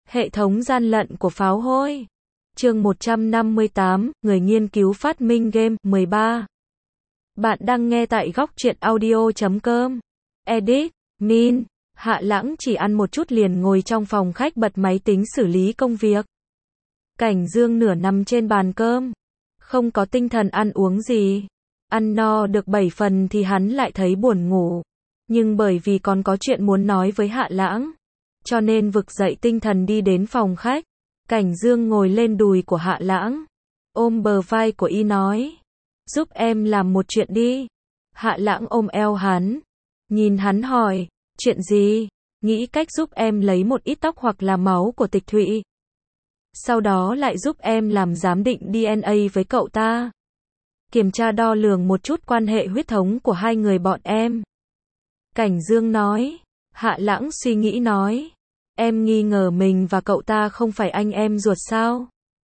Hệ thống gian lận của pháo hôi. Chương 158, người nghiên cứu phát minh game 13. Bạn đang nghe tại góc truyện audio.com. Edit, Min. Hạ Lãng chỉ ăn một chút liền ngồi trong phòng khách bật máy tính xử lý công việc. Cảnh Dương nửa nằm trên bàn cơm. Không có tinh thần ăn uống gì. Ăn no được 7 phần thì hắn lại thấy buồn ngủ. Nhưng bởi vì còn có chuyện muốn nói với Hạ Lãng, cho nên vực dậy tinh thần đi đến phòng khách. Cảnh Dương ngồi lên đùi của Hạ Lãng, ôm bờ vai của y nói, giúp em làm một chuyện đi. Hạ Lãng ôm eo hắn, nhìn hắn hỏi, chuyện gì? Nghĩ cách giúp em lấy một ít tóc hoặc là máu của Tịch Thụy. Sau đó lại giúp em làm giám định DNA với cậu ta. Kiểm tra đo lường một chút quan hệ huyết thống của hai người bọn em. Cảnh Dương nói. Hạ Lãng suy nghĩ nói, em nghi ngờ mình và cậu ta không phải anh em ruột sao?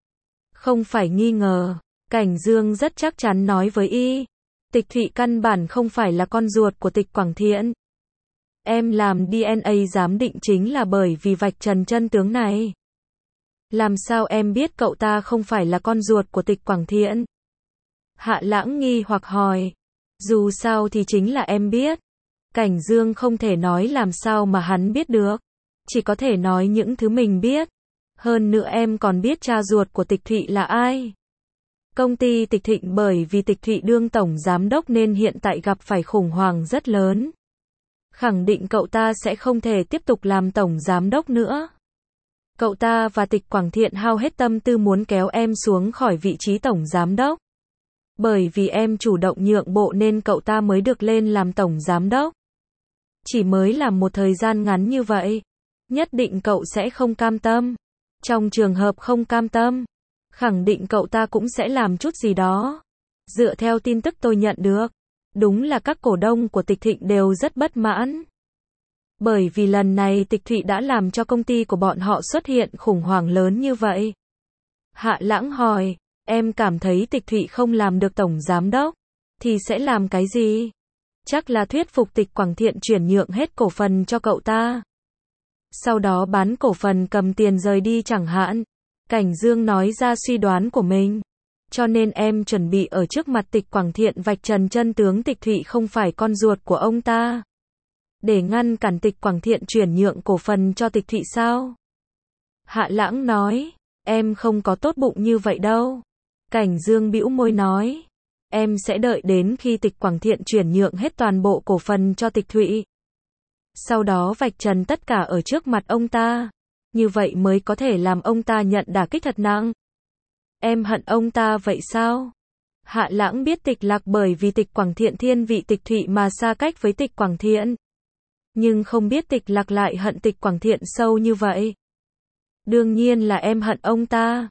Không phải nghi ngờ, Cảnh Dương rất chắc chắn nói với y, Tịch Thụy căn bản không phải là con ruột của Tịch Quảng Thiện. Em làm DNA giám định chính là bởi vì vạch trần chân tướng này. Làm sao em biết cậu ta không phải là con ruột của Tịch Quảng Thiện? Hạ Lãng nghi hoặc hỏi, dù sao thì chính là em biết. Cảnh Dương không thể nói làm sao mà hắn biết được. Chỉ có thể nói những thứ mình biết. Hơn nữa em còn biết cha ruột của Tịch Thụy là ai. Công ty Tịch Thịnh bởi vì Tịch Thụy đương tổng giám đốc nên hiện tại gặp phải khủng hoảng rất lớn. Khẳng định cậu ta sẽ không thể tiếp tục làm tổng giám đốc nữa. Cậu ta và Tịch Quảng Thiện hao hết tâm tư muốn kéo em xuống khỏi vị trí tổng giám đốc. Bởi vì em chủ động nhượng bộ nên cậu ta mới được lên làm tổng giám đốc. Chỉ mới làm một thời gian ngắn như vậy, nhất định cậu sẽ không cam tâm. Trong trường hợp không cam tâm, khẳng định cậu ta cũng sẽ làm chút gì đó. Dựa theo tin tức tôi nhận được, đúng là các cổ đông của Tịch Thịnh đều rất bất mãn. Bởi vì lần này Tịch Thụy đã làm cho công ty của bọn họ xuất hiện khủng hoảng lớn như vậy. Hạ Lãng hỏi, em cảm thấy Tịch Thụy không làm được tổng giám đốc, thì sẽ làm cái gì? Chắc là thuyết phục Tịch Quảng Thiện chuyển nhượng hết cổ phần cho cậu ta. Sau đó bán cổ phần cầm tiền rời đi chẳng hạn. Cảnh Dương nói ra suy đoán của mình. Cho nên em chuẩn bị ở trước mặt Tịch Quảng Thiện vạch trần chân tướng Tịch Thụy không phải con ruột của ông ta. Để ngăn cản Tịch Quảng Thiện chuyển nhượng cổ phần cho Tịch Thụy sao? Hạ Lãng nói, em không có tốt bụng như vậy đâu. Cảnh Dương bĩu môi nói, em sẽ đợi đến khi Tịch Quảng Thiện chuyển nhượng hết toàn bộ cổ phần cho Tịch Thụy. Sau đó vạch trần tất cả ở trước mặt ông ta. Như vậy mới có thể làm ông ta nhận đả kích thật nặng. Em hận ông ta vậy sao? Hạ Lãng biết Tịch Lạc bởi vì Tịch Quảng Thiện thiên vị Tịch Thụy mà xa cách với Tịch Quảng Thiện. Nhưng không biết Tịch Lạc lại hận Tịch Quảng Thiện sâu như vậy. Đương nhiên là em hận ông ta.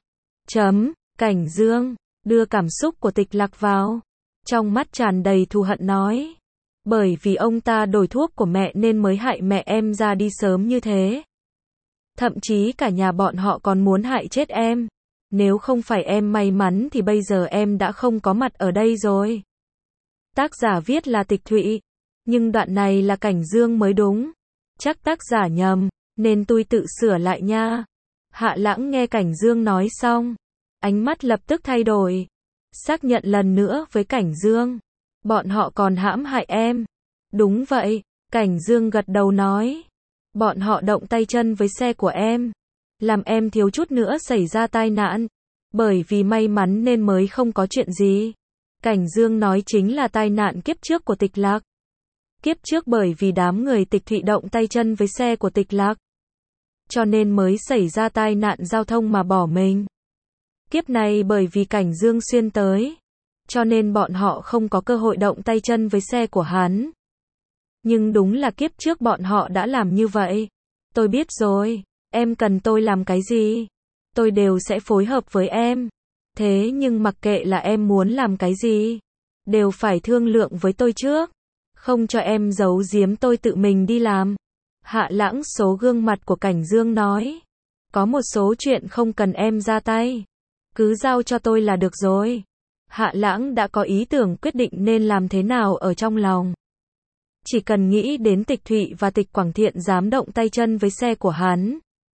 Cảnh Dương đưa cảm xúc của Tịch Lạc vào. Trong mắt tràn đầy thù hận nói. Bởi vì ông ta đổi thuốc của mẹ nên mới hại mẹ em ra đi sớm như thế. Thậm chí cả nhà bọn họ còn muốn hại chết em. Nếu không phải em may mắn thì bây giờ em đã không có mặt ở đây rồi. Tác giả viết là Tịch Thụy. Nhưng đoạn này là Cảnh Dương mới đúng. Chắc tác giả nhầm, nên tôi tự sửa lại nha. Hạ Lãng nghe Cảnh Dương nói xong, ánh mắt lập tức thay đổi. Xác nhận lần nữa với Cảnh Dương. Bọn họ còn hãm hại em. Đúng vậy, Cảnh Dương gật đầu nói. Bọn họ động tay chân với xe của em. Làm em thiếu chút nữa xảy ra tai nạn. Bởi vì may mắn nên mới không có chuyện gì. Cảnh Dương nói chính là tai nạn kiếp trước của Tịch Lạc. Kiếp trước bởi vì đám người Tịch Thụy động tay chân với xe của Tịch Lạc. Cho nên mới xảy ra tai nạn giao thông mà bỏ mình. Kiếp này bởi vì Cảnh Dương xuyên tới. Cho nên bọn họ không có cơ hội động tay chân với xe của hắn. Nhưng đúng là kiếp trước bọn họ đã làm như vậy. Tôi biết rồi, em cần tôi làm cái gì? Tôi đều sẽ phối hợp với em. Thế nhưng mặc kệ là em muốn làm cái gì, đều phải thương lượng với tôi trước. Không cho em giấu giếm tôi tự mình đi làm. Hạ Lãng số gương mặt của Cảnh Dương nói. Có một số chuyện không cần em ra tay. Cứ giao cho tôi là được rồi. Hạ Lãng đã có ý tưởng quyết định nên làm thế nào ở trong lòng. Chỉ cần nghĩ đến Tịch Thụy và Tịch Quảng Thiện dám động tay chân với xe của hắn.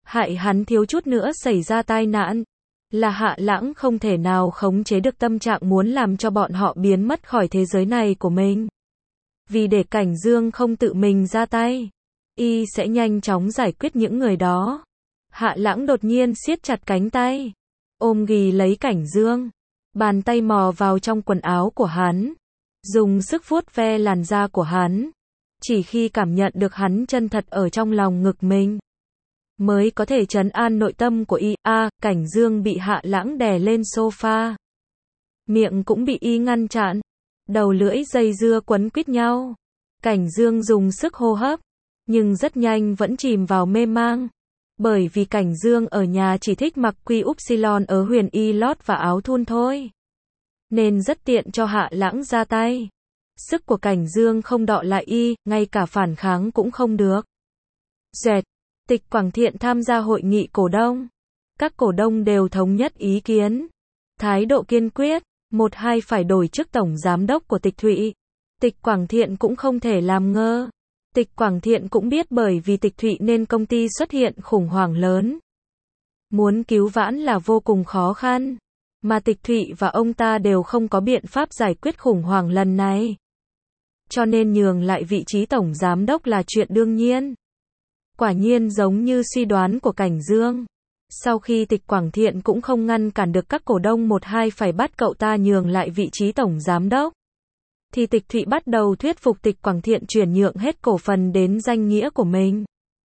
hại hắn thiếu chút nữa xảy ra tai nạn. Là Hạ Lãng không thể nào khống chế được tâm trạng muốn làm cho bọn họ biến mất khỏi thế giới này của mình. Vì để Cảnh Dương không tự mình ra tay, y sẽ nhanh chóng giải quyết những người đó. Hạ Lãng đột nhiên siết chặt cánh tay, ôm ghì lấy Cảnh Dương, bàn tay mò vào trong quần áo của hắn, dùng sức vuốt ve làn da của hắn. Chỉ khi cảm nhận được hắn chân thật ở trong lòng ngực mình, mới có thể trấn an nội tâm của y. Cảnh Dương bị Hạ Lãng đè lên sofa, miệng cũng bị y ngăn chặn, đầu lưỡi dây dưa quấn quýt nhau. Cảnh Dương dùng sức hô hấp, nhưng rất nhanh vẫn chìm vào mê mang. Bởi vì Cảnh Dương ở nhà chỉ thích mặc quy upsilon ở huyền y lót và áo thun thôi, nên rất tiện cho Hạ Lãng ra tay. Sức của Cảnh Dương không đọ lại y, ngay cả phản kháng cũng không được. Dẹt, Tịch Quảng Thiện tham gia hội nghị cổ đông. Các cổ đông đều thống nhất ý kiến, thái độ kiên quyết, 1-2 phải đổi chức tổng giám đốc của Tịch Thụy. Tịch Quảng Thiện cũng không thể làm ngơ. Tịch Quảng Thiện cũng biết bởi vì Tịch Thụy nên công ty xuất hiện khủng hoảng lớn. Muốn cứu vãn là vô cùng khó khăn, mà Tịch Thụy và ông ta đều không có biện pháp giải quyết khủng hoảng lần này. Cho nên nhường lại vị trí tổng giám đốc là chuyện đương nhiên. Quả nhiên giống như suy đoán của Cảnh Dương. Sau khi Tịch Quảng Thiện cũng không ngăn cản được các cổ đông 1-2 phải bắt cậu ta nhường lại vị trí tổng giám đốc, thì Tịch Thụy bắt đầu thuyết phục Tịch Quảng Thiện chuyển nhượng hết cổ phần đến danh nghĩa của mình.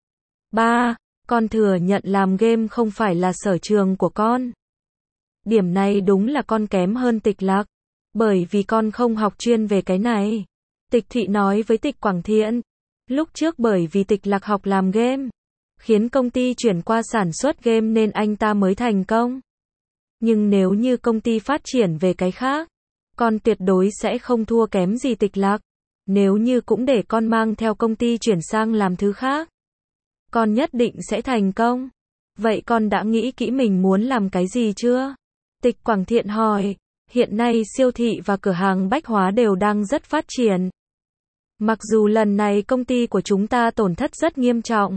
3. Con thừa nhận làm game không phải là sở trường của con. Điểm này đúng là con kém hơn Tịch Lạc, bởi vì con không học chuyên về cái này. Tịch Thụy nói với Tịch Quảng Thiện. Lúc trước bởi vì Tịch Lạc học làm game, khiến công ty chuyển qua sản xuất game nên anh ta mới thành công. Nhưng nếu như công ty phát triển về cái khác, con tuyệt đối sẽ không thua kém gì Tịch Lạc. Nếu như cũng để con mang theo công ty chuyển sang làm thứ khác, con nhất định sẽ thành công. Vậy con đã nghĩ kỹ mình muốn làm cái gì chưa? Tịch Quảng Thiện hỏi. Hiện nay siêu thị và cửa hàng bách hóa đều đang rất phát triển. Mặc dù lần này công ty của chúng ta tổn thất rất nghiêm trọng,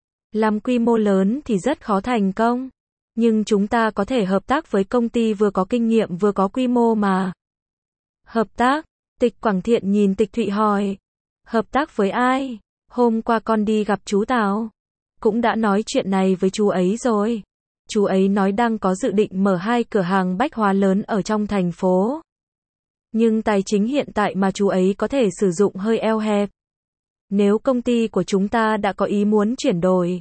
làm quy mô lớn thì rất khó thành công, nhưng chúng ta có thể hợp tác với công ty vừa có kinh nghiệm vừa có quy mô mà. Hợp tác? Tịch Quảng Thiện nhìn Tịch Thụy hỏi. Hợp tác với ai? Hôm qua con đi gặp chú Tào, cũng đã nói chuyện này với chú ấy rồi. Chú ấy nói đang có dự định mở 2 cửa hàng bách hóa lớn ở trong thành phố. Nhưng tài chính hiện tại mà chú ấy có thể sử dụng hơi eo hẹp. Nếu công ty của chúng ta đã có ý muốn chuyển đổi,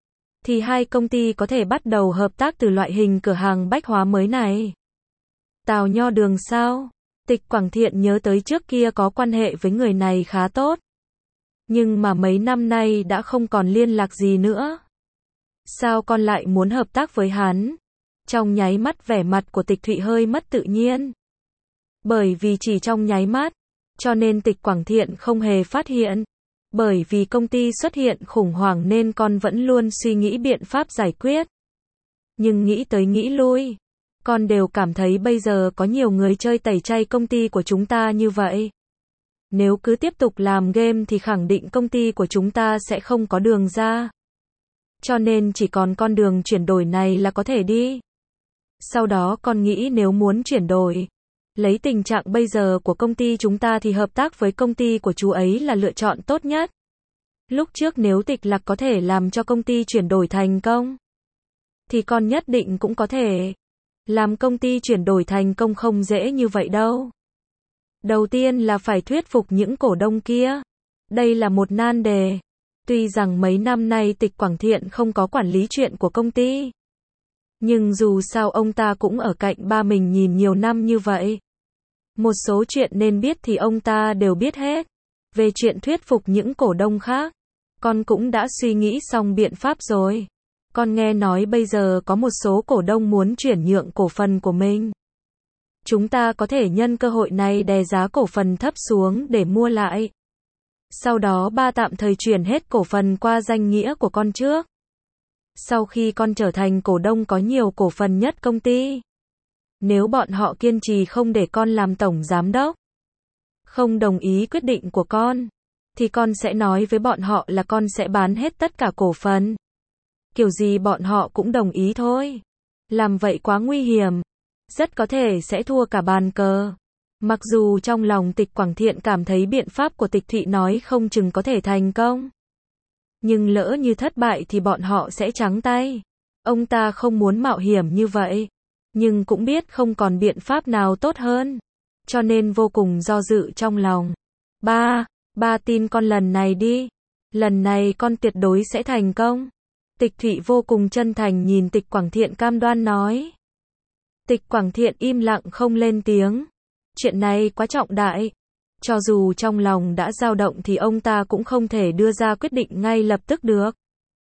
thì 2 công ty có thể bắt đầu hợp tác từ loại hình cửa hàng bách hóa mới này. Tào Nho Đường sao? Tịch Quảng Thiện nhớ tới trước kia có quan hệ với người này khá tốt, nhưng mà mấy năm nay đã không còn liên lạc gì nữa. Sao con lại muốn hợp tác với hắn? Trong nháy mắt vẻ mặt của Tịch Thụy hơi mất tự nhiên. Bởi vì chỉ trong nháy mắt, cho nên Tịch Quảng Thiện không hề phát hiện. Bởi vì công ty xuất hiện khủng hoảng nên con vẫn luôn suy nghĩ biện pháp giải quyết. Nhưng nghĩ tới nghĩ lui, con đều cảm thấy bây giờ có nhiều người chơi tẩy chay công ty của chúng ta như vậy. Nếu cứ tiếp tục làm game thì khẳng định công ty của chúng ta sẽ không có đường ra. Cho nên chỉ còn con đường chuyển đổi này là có thể đi. Sau đó con nghĩ nếu muốn chuyển đổi, lấy tình trạng bây giờ của công ty chúng ta thì hợp tác với công ty của chú ấy là lựa chọn tốt nhất. Lúc trước nếu Tịch Lạc có thể làm cho công ty chuyển đổi thành công, thì con nhất định cũng có thể. Làm công ty chuyển đổi thành công không dễ như vậy đâu. Đầu tiên là phải thuyết phục những cổ đông kia. Đây là một nan đề. Tuy rằng mấy năm nay Tịch Quảng Thiện không có quản lý chuyện của công ty, nhưng dù sao ông ta cũng ở cạnh ba mình nhìn nhiều năm như vậy. Một số chuyện nên biết thì ông ta đều biết hết. Về chuyện thuyết phục những cổ đông khác, con cũng đã suy nghĩ xong biện pháp rồi. Con nghe nói bây giờ có một số cổ đông muốn chuyển nhượng cổ phần của mình. Chúng ta có thể nhân cơ hội này đè giá cổ phần thấp xuống để mua lại. Sau đó tạm thời chuyển hết cổ phần qua danh nghĩa của con trước. Sau khi con trở thành cổ đông có nhiều cổ phần nhất công ty, nếu bọn họ kiên trì không để con làm tổng giám đốc, không đồng ý quyết định của con, thì con sẽ nói với bọn họ là con sẽ bán hết tất cả cổ phần. Kiểu gì bọn họ cũng đồng ý thôi. Làm vậy quá nguy hiểm. Rất có thể sẽ thua cả bàn cờ. Mặc dù trong lòng Tịch Quảng Thiện cảm thấy biện pháp của Tịch Thụy nói không chừng có thể thành công. Nhưng lỡ như thất bại thì bọn họ sẽ trắng tay. Ông ta không muốn mạo hiểm như vậy. Nhưng cũng biết không còn biện pháp nào tốt hơn. Cho nên vô cùng do dự trong lòng. Ba tin con lần này đi. Lần này con tuyệt đối sẽ thành công. Tịch Thụy vô cùng chân thành nhìn Tịch Quảng Thiện cam đoan nói. Tịch Quảng Thiện im lặng không lên tiếng. Chuyện này quá trọng đại. Cho dù trong lòng đã dao động thì ông ta cũng không thể đưa ra quyết định ngay lập tức được.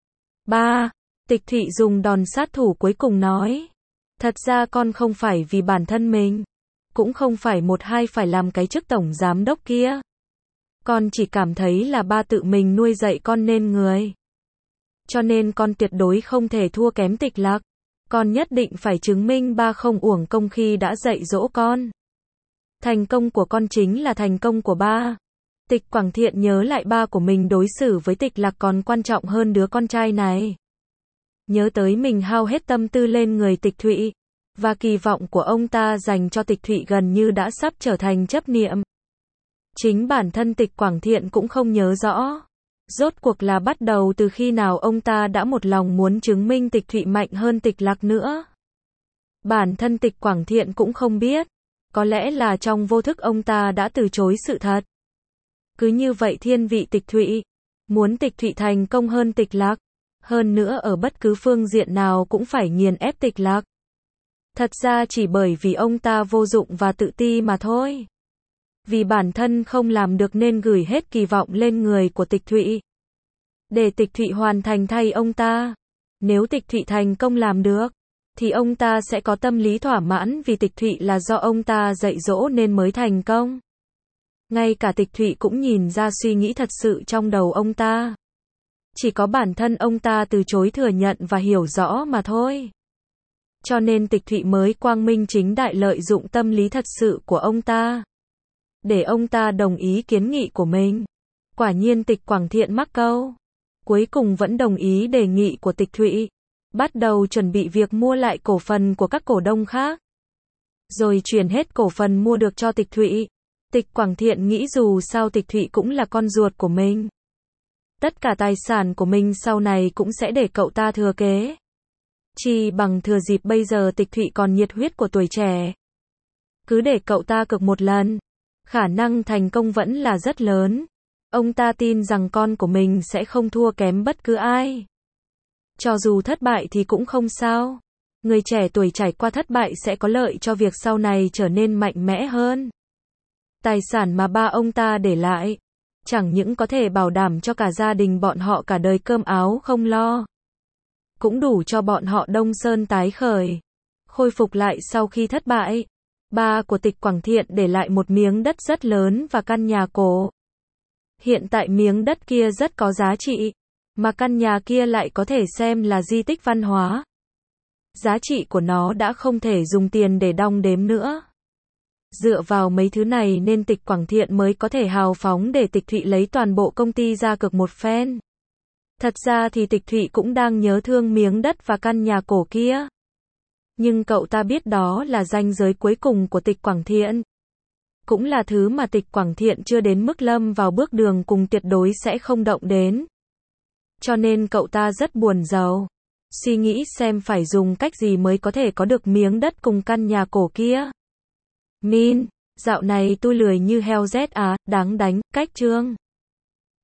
Tịch Thụy dùng đòn sát thủ cuối cùng nói. Thật ra con không phải vì bản thân mình. Cũng không phải một hai phải làm cái chức tổng giám đốc kia. Con chỉ cảm thấy là ba tự mình nuôi dạy con nên người. Cho nên con tuyệt đối không thể thua kém Tịch Lạc. Con nhất định phải chứng minh ba không uổng công khi đã dạy dỗ con. Thành công của con chính là thành công của ba. Tịch Quảng Thiện nhớ lại ba của mình đối xử với Tịch Lạc còn quan trọng hơn đứa con trai này. Nhớ tới mình hao hết tâm tư lên người Tịch Thụy. Và kỳ vọng của ông ta dành cho Tịch Thụy gần như đã sắp trở thành chấp niệm. Chính bản thân Tịch Quảng Thiện cũng không nhớ rõ. Rốt cuộc là bắt đầu từ khi nào ông ta đã một lòng muốn chứng minh Tịch Thụy mạnh hơn Tịch Lạc nữa. Bản thân Tịch Quảng Thiện cũng không biết. Có lẽ là trong vô thức ông ta đã từ chối sự thật. Cứ như vậy thiên vị Tịch Thụy. Muốn Tịch Thụy thành công hơn Tịch Lạc. Hơn nữa ở bất cứ phương diện nào cũng phải nghiền ép Tịch Lạc. Thật ra chỉ bởi vì ông ta vô dụng và tự ti mà thôi. Vì bản thân không làm được nên gửi hết kỳ vọng lên người của Tịch Thụy. Để Tịch Thụy hoàn thành thay ông ta. Nếu Tịch Thụy thành công làm được, thì ông ta sẽ có tâm lý thỏa mãn vì Tịch Thụy là do ông ta dạy dỗ nên mới thành công. Ngay cả Tịch Thụy cũng nhìn ra suy nghĩ thật sự trong đầu ông ta. Chỉ có bản thân ông ta từ chối thừa nhận và hiểu rõ mà thôi. Cho nên Tịch Thụy mới quang minh chính đại lợi dụng tâm lý thật sự của ông ta. Để ông ta đồng ý kiến nghị của mình. Quả nhiên Tịch Quảng Thiện mắc câu. Cuối cùng vẫn đồng ý đề nghị của Tịch Thụy. Bắt đầu chuẩn bị việc mua lại cổ phần của các cổ đông khác. Rồi chuyển hết cổ phần mua được cho Tịch Thụy. Tịch Quảng Thiện nghĩ dù sao Tịch Thụy cũng là con ruột của mình. Tất cả tài sản của mình sau này cũng sẽ để cậu ta thừa kế. Chỉ bằng thừa dịp bây giờ Tịch Thụy còn nhiệt huyết của tuổi trẻ. Cứ để cậu ta cực một lần. Khả năng thành công vẫn là rất lớn. Ông ta tin rằng con của mình sẽ không thua kém bất cứ ai. Cho dù thất bại thì cũng không sao. Người trẻ tuổi trải qua thất bại sẽ có lợi cho việc sau này trở nên mạnh mẽ hơn. Tài sản mà ba ông ta để lại, chẳng những có thể bảo đảm cho cả gia đình bọn họ cả đời cơm áo không lo. Cũng đủ cho bọn họ Đông Sơn tái khởi. Khôi phục lại sau khi thất bại. Ba của Tịch Quảng Thiện để lại một miếng đất rất lớn và căn nhà cổ. Hiện tại miếng đất kia rất có giá trị. Mà căn nhà kia lại có thể xem là di tích văn hóa. Giá trị của nó đã không thể dùng tiền để đong đếm nữa. Dựa vào mấy thứ này nên Tịch Quảng Thiện mới có thể hào phóng để Tịch Thụy lấy toàn bộ công ty ra cược một phen. Thật ra thì Tịch Thụy cũng đang nhớ thương miếng đất và căn nhà cổ kia. Nhưng cậu ta biết đó là ranh giới cuối cùng của Tịch Quảng Thiện. Cũng là thứ mà Tịch Quảng Thiện chưa đến mức lâm vào bước đường cùng tuyệt đối sẽ không động đến. Cho nên cậu ta rất buồn rầu. Suy nghĩ xem phải dùng cách gì mới có thể có được miếng đất cùng căn nhà cổ kia. Dạo này tôi lười như heo rét đáng đánh, cách chương.